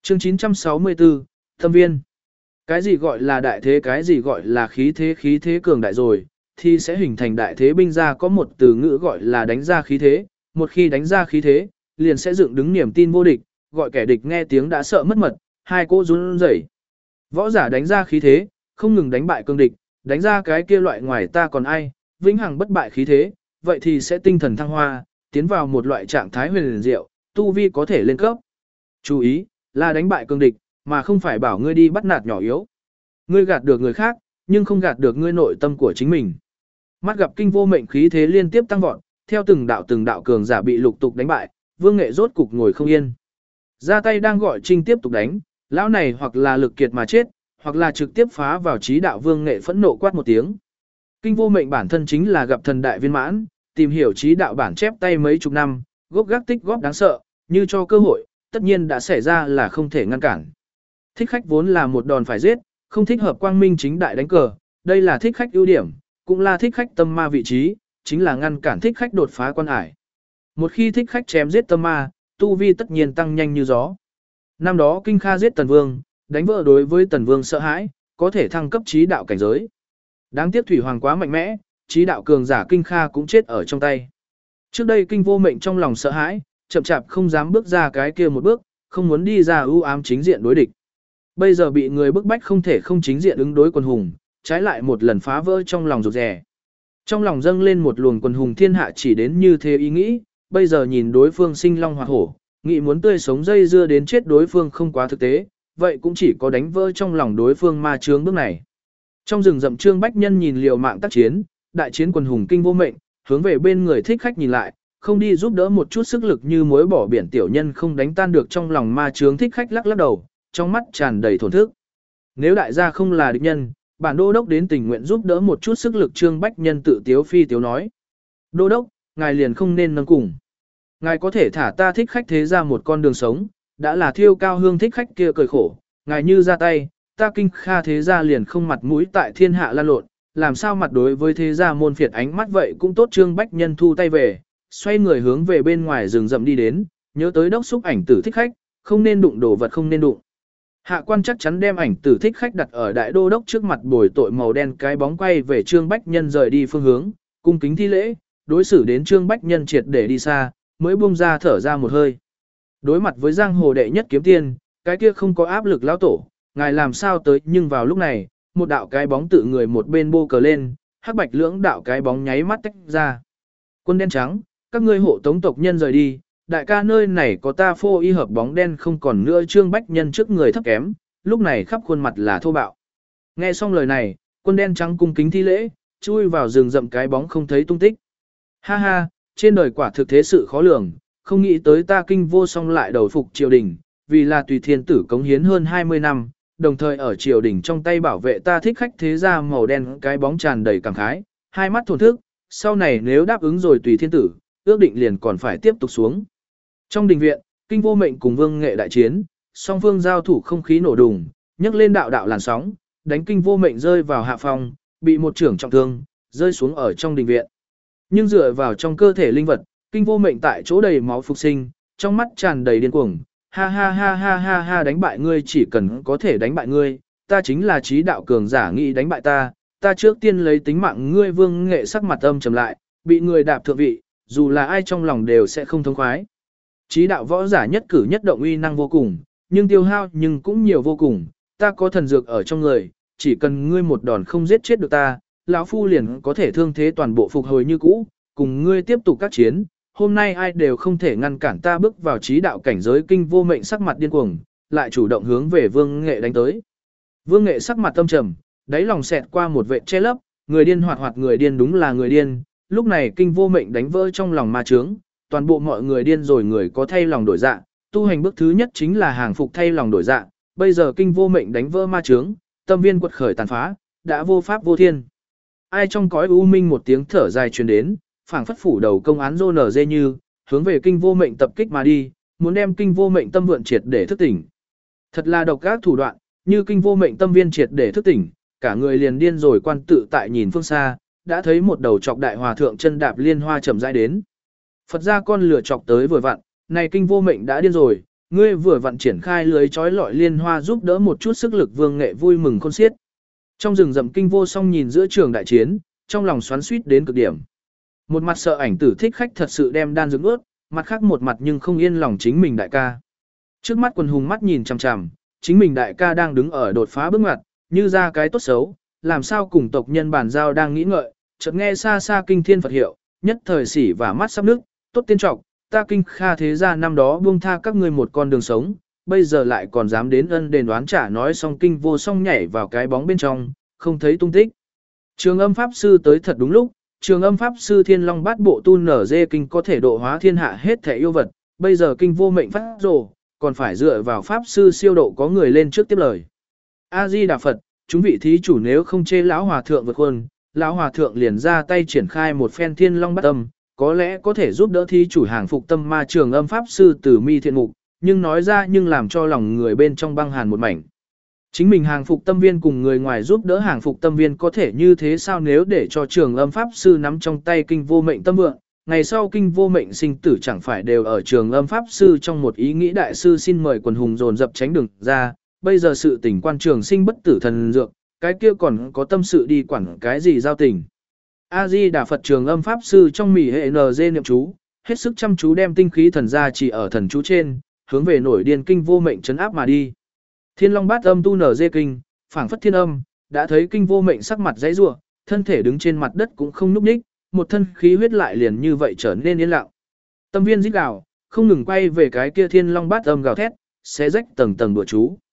Chương 964, Thâm viên. Cái gì gọi là đại thế, cái gì gọi là khí thế cường đại rồi, thì sẽ hình thành đại thế binh ra, có một từ ngữ gọi là đánh ra khí thế, một khi đánh ra khí thế, liền sẽ dựng đứng niềm tin vô địch, gọi kẻ địch nghe tiếng đã sợ mất mật, hai cô run rẩy. Võ giả đánh ra khí thế, không ngừng đánh bại cương địch, đánh ra cái kia loại ngoài ta còn ai, vĩnh hằng bất bại khí thế, vậy thì sẽ tinh thần thăng hoa, tiến vào một loại trạng thái huyền diệu, tu vi có thể lên cấp. Chú ý, là đánh bại cương địch, mà không phải bảo ngươi đi bắt nạt nhỏ yếu. Ngươi gạt được người khác, nhưng không gạt được ngươi nội tâm của chính mình. Mắt gặp kinh vô mệnh khí thế liên tiếp tăng vọt, theo từng đạo cường giả bị lục tục đánh bại, Vương Nghệ rốt cục ngồi không yên. Ra tay đang gọi Trinh tiếp tục đánh, lão này hoặc là lực kiệt mà chết, hoặc là trực tiếp phá vào trí đạo. Vương Nghệ phẫn nộ quát một tiếng. Kinh vô mệnh bản thân chính là gặp thần đại viên mãn, tìm hiểu trí đạo bản chép tay mấy chục năm, gốc gác tích góp đáng sợ, như cho cơ hội, tất nhiên đã xảy ra là không thể ngăn cản. Thích khách vốn là một đòn phải giết, không thích hợp quang minh chính đại đánh cờ, đây là thích khách ưu điểm, cũng là thích khách tâm ma vị trí, chính là ngăn cản thích khách đột phá quan ải. Một khi thích khách chém giết tâm ma, tu vi tất nhiên tăng nhanh như gió. Năm đó Kinh Kha giết Tần Vương, đánh vỡ đối với Tần Vương sợ hãi, có thể thăng cấp trí đạo cảnh giới. Đáng tiếc Thủy Hoàng quá mạnh mẽ, trí đạo cường giả Kinh Kha cũng chết ở trong tay. Trước đây Kinh vô mệnh trong lòng sợ hãi, chậm chạp không dám bước ra cái kia một bước, không muốn đi ra ưu ám chính diện đối địch. Bây giờ bị người bức bách không thể không chính diện ứng đối quần hùng, trái lại một lần phá vỡ trong lòng rụt rè. Trong lòng dâng lên một luồng quần hùng thiên hạ chỉ đến như thế ý nghĩ, bây giờ nhìn đối phương sinh long hoạt hổ, nghĩ muốn tươi sống dây dưa đến chết đối phương không quá thực tế, vậy cũng chỉ có đánh vỡ trong lòng đối phương ma chướng bước này. Trong rừng rậm Trương Bách Nhân nhìn liều mạng tác chiến, đại chiến quần hùng kinh vô mệnh, hướng về bên người thích khách nhìn lại, không đi giúp đỡ một chút sức lực như muối bỏ biển tiểu nhân không đánh tan được trong lòng ma chướng. Thích khách lắc lắc đầu, trong mắt tràn đầy thổn thức. Nếu đại gia không là địch nhân, bản đô đốc đến tình nguyện giúp đỡ một chút sức lực. Trương Bách Nhân tự tiếu phi tiếu nói. Đô đốc, ngài liền không nên nâng cùng. Ngài có thể thả ta thích khách thế ra một con đường sống, đã là thiêu cao hương. Thích khách kia cười khổ, ngài như ra tay, ta Kinh Kha thế ra liền không mặt mũi tại thiên hạ lan lộn, làm sao mặt đối với thế gia môn phiệt ánh mắt vậy cũng tốt. Trương Bách Nhân thu tay về, xoay người hướng về bên ngoài rừng rậm đi đến, nhớ tới đốc xúc ảnh tử thích khách, không nên đụng đồ vật không nên đụng. Hạ quan chắc chắn đem ảnh tử thích khách đặt ở đại đô đốc trước mặt bồi tội. Màu đen cái bóng quay về Trương Bách Nhân rời đi phương hướng, cung kính thi lễ, đối xử đến Trương Bách Nhân triệt để đi xa, mới buông ra thở ra một hơi. Đối mặt với giang hồ đệ nhất kiếm tiên, cái kia không có áp lực lão tổ, ngài làm sao tới. Nhưng vào lúc này, một đạo cái bóng tự người một bên bô cờ lên, hắc bạch lưỡng đạo cái bóng nháy mắt tách ra. Quân đen trắng, các ngươi hộ tống tộc nhân rời đi, đại ca nơi này có ta phô y hợp bóng đen không còn nữa. Trương Bách Nhân trước người thấp kém, lúc này khắp khuôn mặt là thô bạo. Nghe xong lời này, quân đen trắng cung kính thi lễ, chui vào rừng rậm cái bóng không thấy tung tích. Ha ha, trên đời quả thực thế sự khó lường, không nghĩ tới ta Kinh vô song lại đầu phục triều đình, vì là tùy thiên tử cống hiến hơn 20 năm, đồng thời ở triều đình trong tay bảo vệ ta thích khách thế gia. Màu đen cái bóng tràn đầy cảm khái, hai mắt thổn thức, sau này nếu đáp ứng rồi tùy thiên tử, ước định liền còn phải tiếp tục xuống. Trong đình viện, Kinh vô mệnh cùng Vương Nghệ đại chiến, song phương giao thủ không khí nổ đùng, nhấc lên đạo đạo làn sóng, đánh Kinh vô mệnh rơi vào hạ phòng, bị một trưởng trọng thương, rơi xuống ở trong đình viện. Nhưng dựa vào trong cơ thể linh vật, Kinh vô mệnh tại chỗ đầy máu phục sinh, trong mắt tràn đầy điên cuồng. Ha ha ha ha ha ha, đánh bại ngươi chỉ cần có thể đánh bại ngươi, ta chính là trí đạo cường giả, nghĩ đánh bại ta, ta trước tiên lấy tính mạng ngươi. Vương Nghệ sắc mặt âm trầm lại, bị người đạp thượng vị, dù là ai trong lòng đều sẽ không thông khoái. Trí đạo võ giả nhất cử nhất động uy năng vô cùng, nhưng tiêu hao nhưng cũng nhiều vô cùng, ta có thần dược ở trong người, chỉ cần ngươi một đòn không giết chết được ta, lão phu liền có thể thương thế toàn bộ phục hồi như cũ, cùng ngươi tiếp tục các chiến, hôm nay ai đều không thể ngăn cản ta bước vào trí đạo cảnh giới. Kinh vô mệnh sắc mặt điên cuồng, lại chủ động hướng về Vương Nghệ đánh tới. Vương Nghệ sắc mặt tâm trầm, đáy lòng xẹt qua một vệ che lấp, người điên hoạt người điên, đúng là người điên. Lúc này Kinh vô mệnh đánh vỡ trong lòng ma chướng, toàn bộ mọi người điên rồi, người có thay lòng đổi dạ, tu hành bước thứ nhất chính là hàng phục thay lòng đổi dạ. Bây giờ Kinh vô mệnh đánh vỡ ma chướng, tâm viên quật khởi tàn phá, đã vô pháp vô thiên. Ai trong cõi u minh một tiếng thở dài truyền đến, phảng phất phủ đầu công án rô nở dê như, hướng về Kinh vô mệnh tập kích mà đi, muốn đem Kinh vô mệnh tâm vượn triệt để thức tỉnh. Thật là độc ác thủ đoạn, như Kinh vô mệnh tâm viên triệt để thức tỉnh, cả người liền điên rồi. Quan tự tại nhìn phương xa, đã thấy một đầu chọc đại hòa thượng chân đạp liên hoa chậm rãi đến. Phật ra con lửa chọc tới vừa vặn, này Kinh vô mệnh đã điên rồi, Ngươi vừa vặn triển khai lưới trói lọi liên hoa giúp đỡ một chút sức lực Vương Nghệ vui mừng khôn xiết. Trong rừng rậm Kinh Vô Song nhìn giữa trường đại chiến, trong lòng xoắn xuýt đến cực điểm. Một mặt sợ ảnh tử thích khách thật sự đem đan dược ướt, mặt khác một mặt nhưng không yên lòng chính mình đại ca. Trước mắt quần hùng mắt nhìn chằm chằm, chính mình đại ca đang đứng ở đột phá bước ngoặt, như ra cái tốt xấu, làm sao cùng tộc nhân bản giao đang nghĩ ngợi, chợt nghe xa xa kinh thiên Phật hiệu, nhất thời sỉ và mắt sắp nước, tốt tiên trọc, ta Kinh Kha thế gia năm đó buông tha các ngươi một con đường sống, bây giờ lại còn dám đến ân đền đoán trả. Nói xong Kinh Vô Song nhảy vào cái bóng bên trong, không thấy tung tích. Trường Âm pháp sư tới thật đúng lúc, Trường Âm pháp sư Thiên Long Bát Bộ tu nở dê kinh có thể độ hóa thiên hạ hết thể yêu vật, bây giờ kinh vô mệnh phát rồ, còn phải dựa vào pháp sư siêu độ có người lên trước tiếp lời. A Di Đà Phật, chúng vị thí chủ nếu không chê lão hòa thượng vượt khuôn, lão hòa thượng liền ra tay triển khai một phen Thiên Long Bát Âm, có lẽ có thể giúp đỡ thí chủ hàng phục tâm ma. Trường Âm pháp sư Tử Mi thiện mục, nhưng nói ra nhưng làm cho lòng người bên trong băng hàn một mảnh. Chính mình hàng phục tâm viên cùng người ngoài giúp đỡ hàng phục tâm viên có thể như thế sao? Nếu để cho Trường Âm pháp sư nắm trong tay kinh vô mệnh tâm vượng, ngày sau kinh vô mệnh sinh tử chẳng phải đều ở Trường Âm pháp sư. Trong một ý nghĩ đại sư xin mời quần hùng dồn dập tránh đường ra, bây giờ sự tình quan trường sinh bất tử thần dược, cái kia còn có tâm sự đi quản cái gì giao tình. A Di Đà Phật. Trường Âm pháp sư trong mỉ hệ NG niệm chú, hết sức chăm chú đem tinh khí thần ra chỉ ở thần chú trên, hướng về nổi điên kinh vô mệnh trấn áp mà đi. Thiên Long Bát Âm tu nở dê kinh, phảng phất thiên âm, đã thấy kinh vô mệnh sắc mặt dãy rủa, thân thể đứng trên mặt đất cũng không nhúc nhích, một thân khí huyết lại liền như vậy trở nên yên lặng. Tâm viên rít gào, không ngừng quay về cái kia Thiên Long Bát Âm gào thét, xé rách tầng tầng đùa chú.